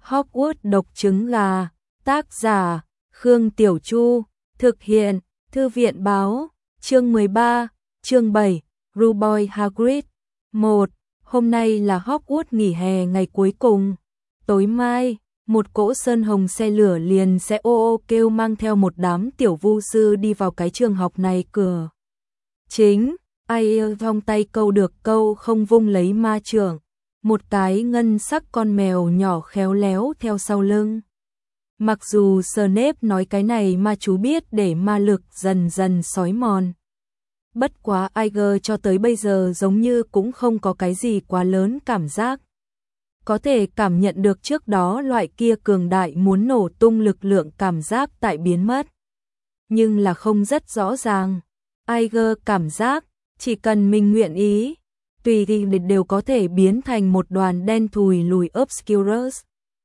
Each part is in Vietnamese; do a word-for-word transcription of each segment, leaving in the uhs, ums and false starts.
Hogwarts độc trứng gà, tác giả, Khương Tiểu Chu, thực hiện, Thư viện báo, chương mười ba, chương bảy, Ruboy Hagrid. một. Hôm nay là Hogwarts nghỉ hè ngày cuối cùng. Tối mai, một cỗ sơn hồng xe lửa liền sẽ ô ô kêu mang theo một đám tiểu vu sư đi vào cái trường học này cửa chính. Ai trong tay câu được câu không vung lấy ma trưởng. Một cái ngân sắc con mèo nhỏ khéo léo theo sau lưng. Mặc dù Snape nói cái này ma chú biết để ma lực dần dần xói mòn. Bất quá Iger cho tới bây giờ giống như cũng không có cái gì quá lớn cảm giác. Có thể cảm nhận được trước đó loại kia cường đại muốn nổ tung lực lượng cảm giác tại biến mất. Nhưng là không rất rõ ràng. Iger cảm giác, chỉ cần mình nguyện ý, tùy thì đều có thể biến thành một đoàn đen thùi lùi Obscurus.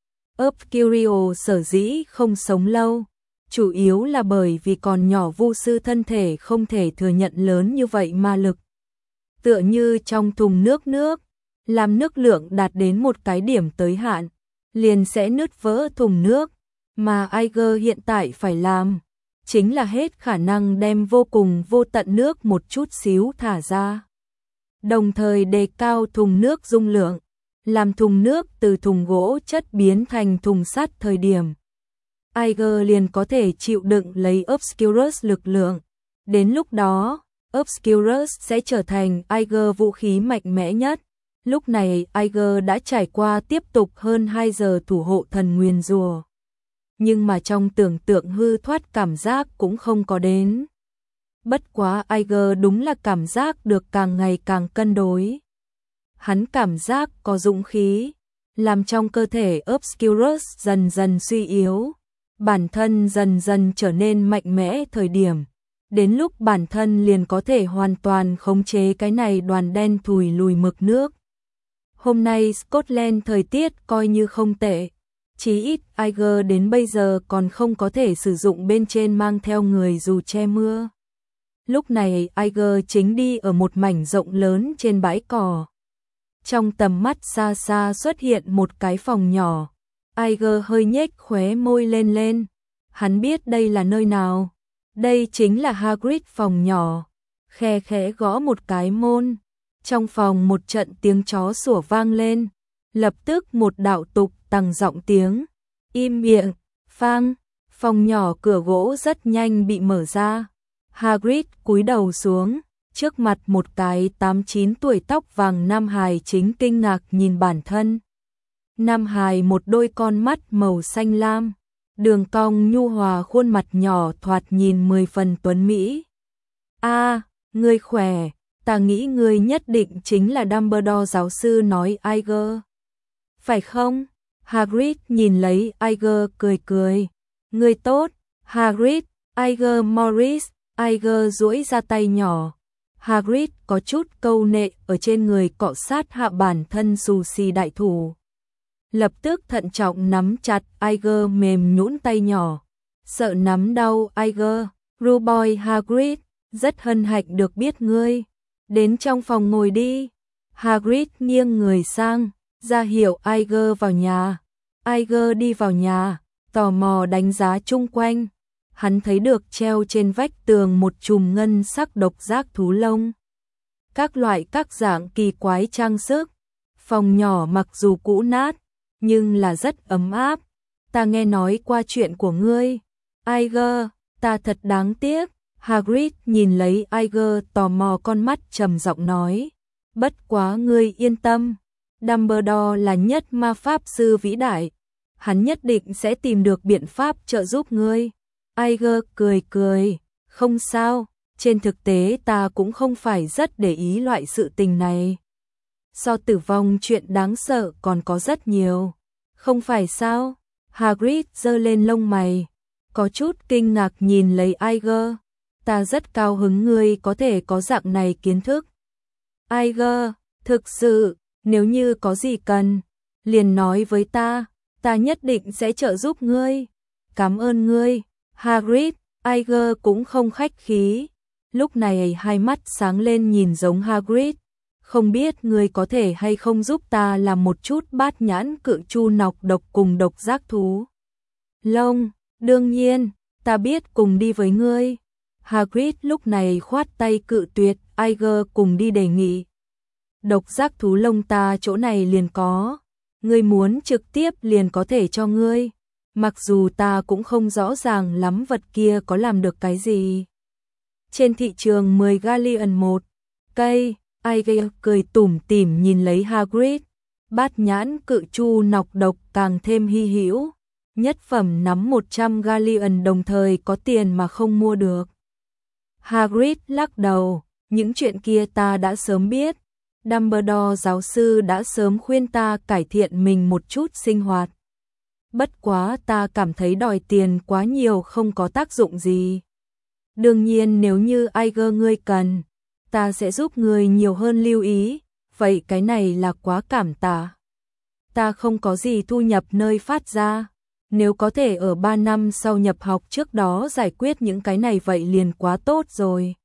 Obscurio sở dĩ không sống lâu, chủ yếu là bởi vì còn nhỏ vu sư thân thể không thể thừa nhận lớn như vậy ma lực. Tựa như trong thùng nước nước, làm nước lượng đạt đến một cái điểm tới hạn, liền sẽ nứt vỡ thùng nước, mà Iger hiện tại phải làm, chính là hết khả năng đem vô cùng vô tận nước một chút xíu thả ra. Đồng thời đề cao thùng nước dung lượng, làm thùng nước từ thùng gỗ chất biến thành thùng sắt thời điểm. Iger liền có thể chịu đựng lấy Obscurus lực lượng. Đến lúc đó, Obscurus sẽ trở thành Iger vũ khí mạnh mẽ nhất. Lúc này Iger đã trải qua tiếp tục hơn hai giờ thủ hộ thần nguyền rùa. Nhưng mà trong tưởng tượng hư thoát cảm giác cũng không có đến. Bất quá Iger đúng là cảm giác được càng ngày càng cân đối. Hắn cảm giác có dũng khí, làm trong cơ thể Obscurus dần dần suy yếu, bản thân dần dần trở nên mạnh mẽ thời điểm. Đến lúc bản thân liền có thể hoàn toàn khống chế cái này đoàn đen thùi lùi mực nước. Hôm nay Scotland thời tiết coi như không tệ, chí ít Iger đến bây giờ còn không có thể sử dụng bên trên mang theo người dù che mưa. Lúc này Iger chính đi ở một mảnh rộng lớn trên bãi cỏ. Trong tầm mắt xa xa xuất hiện một cái phòng nhỏ. Iger hơi nhếch khóe môi lên lên. Hắn biết đây là nơi nào. Đây chính là Hagrid phòng nhỏ. Khe khẽ gõ một cái môn. Trong phòng một trận tiếng chó sủa vang lên. Lập tức một đạo tục tăng giọng tiếng. Im miệng, phang. Phòng nhỏ cửa gỗ rất nhanh bị mở ra. Hagrid cúi đầu xuống. Trước mặt một cái tám chín tuổi tóc vàng nam hài chính kinh ngạc nhìn bản thân. Nam hài một đôi con mắt màu xanh lam, đường cong nhu hòa khuôn mặt nhỏ thoạt nhìn mười phần tuấn mỹ. A, à, ngươi khỏe, ta nghĩ ngươi nhất định chính là Dumbledore giáo sư nói Iger. Phải không? Hagrid nhìn lấy Iger cười cười. Ngươi tốt, Hagrid, Iger Morris, Iger duỗi ra tay nhỏ. Hagrid có chút câu nệ ở trên người cọ sát hạ bản thân xù xì đại thủ. Lập tức thận trọng nắm chặt Iger mềm nhũn tay nhỏ. Sợ nắm đau Iger, Ruboy Hagrid, rất hân hạnh được biết ngươi. Đến trong phòng ngồi đi. Hagrid nghiêng người sang, ra hiệu Iger vào nhà. Iger đi vào nhà, tò mò đánh giá chung quanh. Hắn thấy được treo trên vách tường một chùm ngân sắc độc giác thú lông. Các loại các dạng kỳ quái trang sức. Phòng nhỏ mặc dù cũ nát, nhưng là rất ấm áp. Ta nghe nói qua chuyện của ngươi. Iger, ta thật đáng tiếc. Hagrid nhìn lấy Iger tò mò con mắt trầm giọng nói. Bất quá ngươi yên tâm. Dumbledore là nhất ma pháp sư vĩ đại. Hắn nhất định sẽ tìm được biện pháp trợ giúp ngươi. Iger cười cười, không sao, trên thực tế ta cũng không phải rất để ý loại sự tình này. So tử vong chuyện đáng sợ còn có rất nhiều, không phải sao? Hagrid giơ lên lông mày, có chút kinh ngạc nhìn lấy Iger. Ta rất cao hứng ngươi có thể có dạng này kiến thức. Iger, thực sự, nếu như có gì cần, liền nói với ta, ta nhất định sẽ trợ giúp ngươi. Cảm ơn ngươi. Hagrid, Iger cũng không khách khí. Lúc này hai mắt sáng lên nhìn giống Hagrid. không biết ngươi có thể hay không giúp ta làm một chút bát nhãn cự chu nọc độc cùng độc giác thú lông, đương nhiên, ta biết cùng đi với ngươi. Hagrid lúc này khoát tay cự tuyệt Iger cùng đi đề nghị. Độc giác thú lông ta chỗ này liền có, ngươi muốn trực tiếp liền có thể cho ngươi, mặc dù ta cũng không rõ ràng lắm vật kia có làm được cái gì. Trên thị trường mười galleon một cây, Iger cười tủm tỉm nhìn lấy Hagrid, bát nhãn cự chu nọc độc càng thêm hy hữu, nhất phẩm nắm một trăm galleon đồng thời có tiền mà không mua được. Hagrid lắc đầu, những chuyện kia ta đã sớm biết, Dumbledore giáo sư đã sớm khuyên ta cải thiện mình một chút sinh hoạt. Bất quá ta cảm thấy đòi tiền quá nhiều không có tác dụng gì. Đương nhiên nếu như Iger ngươi cần, ta sẽ giúp ngươi nhiều hơn lưu ý, vậy cái này là quá cảm tạ. Ta không có gì thu nhập nơi phát ra, nếu có thể ở ba năm sau nhập học trước đó giải quyết những cái này vậy liền quá tốt rồi.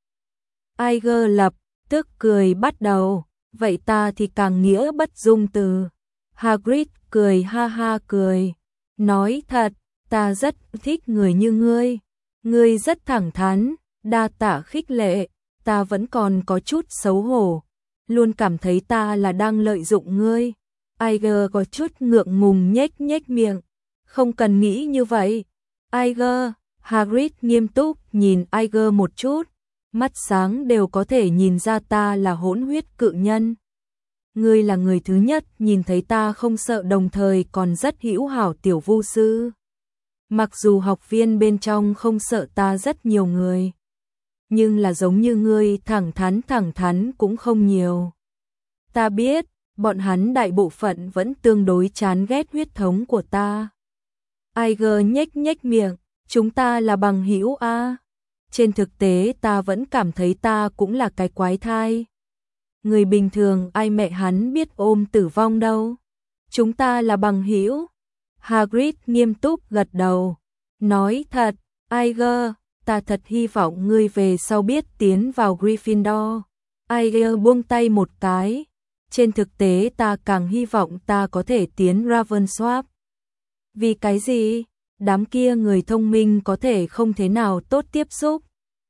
Iger lập tức cười bắt đầu, vậy ta thì càng nghĩa bất dung từ. Hagrid cười ha ha cười, nói thật, ta rất thích người như ngươi, ngươi rất thẳng thắn, đa tạ khích lệ, ta vẫn còn có chút xấu hổ, luôn cảm thấy ta là đang lợi dụng ngươi. Iger có chút ngượng ngùng nhếch nhếch miệng, không cần nghĩ như vậy. Iger, Hagrid nghiêm túc nhìn Iger một chút, mắt sáng đều có thể nhìn ra ta là hỗn huyết cự nhân. Ngươi là người thứ nhất nhìn thấy ta không sợ đồng thời còn rất hữu hảo tiểu vu sư. Mặc dù học viên bên trong không sợ ta rất nhiều người, nhưng là giống như ngươi thẳng thắn thẳng thắn cũng không nhiều. Ta biết, bọn hắn đại bộ phận vẫn tương đối chán ghét huyết thống của ta. Iger nhếch nhếch miệng, chúng ta là bằng hữu a. Trên thực tế ta vẫn cảm thấy ta cũng là cái quái thai. Người bình thường ai mẹ hắn biết ôm tử vong đâu. Chúng ta là bằng hữu. Hagrid nghiêm túc gật đầu, nói thật, Iger, ta thật hy vọng ngươi về sau biết tiến vào Gryffindor. Iger buông tay một cái, trên thực tế ta càng hy vọng ta có thể tiến Ravenclaw. Vì cái gì? Đám kia người thông minh có thể không thế nào tốt tiếp xúc.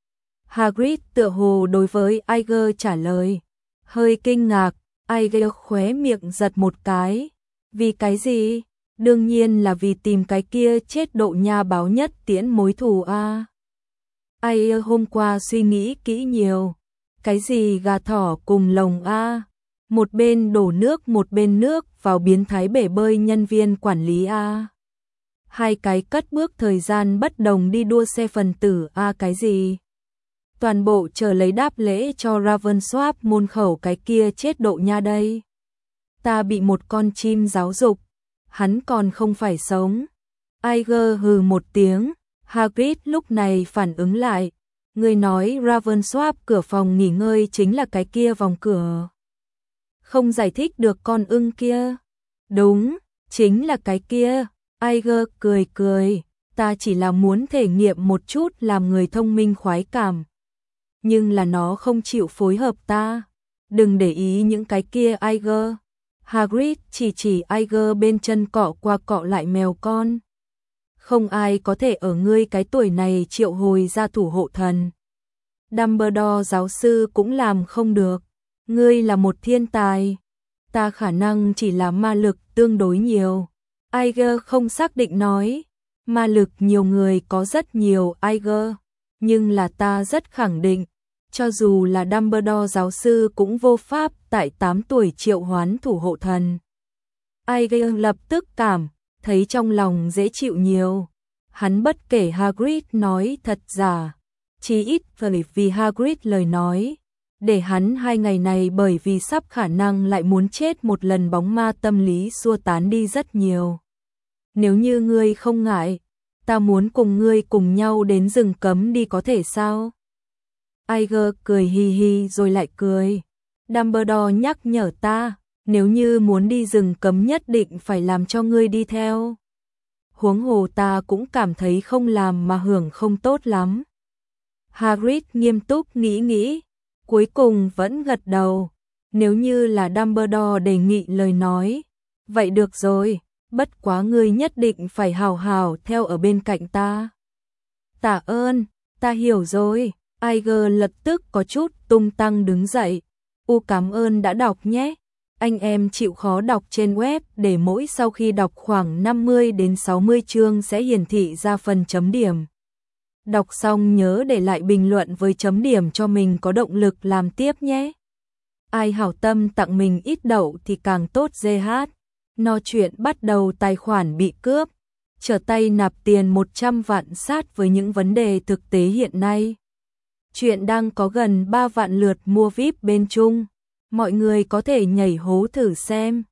Hagrid tựa hồ đối với Iger trả lời, hơi kinh ngạc, Iger khóe miệng giật một cái. Vì cái gì? Đương nhiên là vì tìm cái kia chết độ nha báo nhất tiễn mối thù a. À. Iger hôm qua suy nghĩ kỹ nhiều. Cái gì gà thỏ cùng lồng a? À. Một bên đổ nước một bên nước vào biến thái bể bơi nhân viên quản lý a. À. Hai cái cất bước thời gian bất đồng đi đua xe phần tử a à, cái gì? Toàn bộ chờ lấy đáp lễ cho Ravenclaw môn khẩu cái kia chết độ nha đây. Ta bị một con chim giáo dục, hắn còn không phải sống. Iger hừ một tiếng, Hagrid lúc này phản ứng lại, người nói Ravenclaw cửa phòng nghỉ ngơi chính là cái kia vòng cửa. Không giải thích được con ưng kia. Đúng, chính là cái kia. Iger cười cười, ta chỉ là muốn thể nghiệm một chút làm người thông minh khoái cảm. Nhưng là nó không chịu phối hợp ta. Đừng để ý những cái kia Iger. Hagrid chỉ chỉ Iger bên chân cọ qua cọ lại mèo con. Không ai có thể ở ngươi cái tuổi này triệu hồi ra thủ hộ thần. Dumbledore giáo sư cũng làm không được. Ngươi là một thiên tài. Ta khả năng chỉ là ma lực tương đối nhiều. Iger không xác định nói. Ma lực nhiều người có rất nhiều Iger. Nhưng là ta rất khẳng định. Cho dù là Dumbledore giáo sư cũng vô pháp tại tám tuổi triệu hoán thủ hộ thần. Iger lập tức cảm thấy trong lòng dễ chịu nhiều. Hắn bất kể Hagrid nói thật giả. Chỉ ít vì Hagrid lời nói. Để hắn hai ngày này bởi vì sắp khả năng lại muốn chết một lần bóng ma tâm lý xua tán đi rất nhiều. Nếu như ngươi không ngại, ta muốn cùng ngươi cùng nhau đến rừng cấm đi có thể sao? Iger cười hi hi rồi lại cười. Dumbledore nhắc nhở ta, nếu như muốn đi rừng cấm nhất định phải làm cho ngươi đi theo. Huống hồ ta cũng cảm thấy không làm mà hưởng không tốt lắm. Hagrid nghiêm túc nghĩ nghĩ, cuối cùng vẫn gật đầu. Nếu như là Dumbledore đề nghị lời nói, vậy được rồi, bất quá ngươi nhất định phải hào hào theo ở bên cạnh ta. Tạ ơn, ta hiểu rồi. Iger lập tức có chút tung tăng đứng dậy. U cảm ơn đã đọc nhé. Anh em chịu khó đọc trên web để mỗi sau khi đọc khoảng năm mươi đến sáu mươi chương sẽ hiển thị ra phần chấm điểm. Đọc xong nhớ để lại bình luận với chấm điểm cho mình có động lực làm tiếp nhé. Ai hảo tâm tặng mình ít đậu thì càng tốt giê hát. No chuyện bắt đầu tài khoản bị cướp. Trở tay nạp tiền một trăm vạn sát với những vấn đề thực tế hiện nay. Chuyện đang có gần ba vạn lượt mua víp bên Trung. Mọi người có thể nhảy hố thử xem.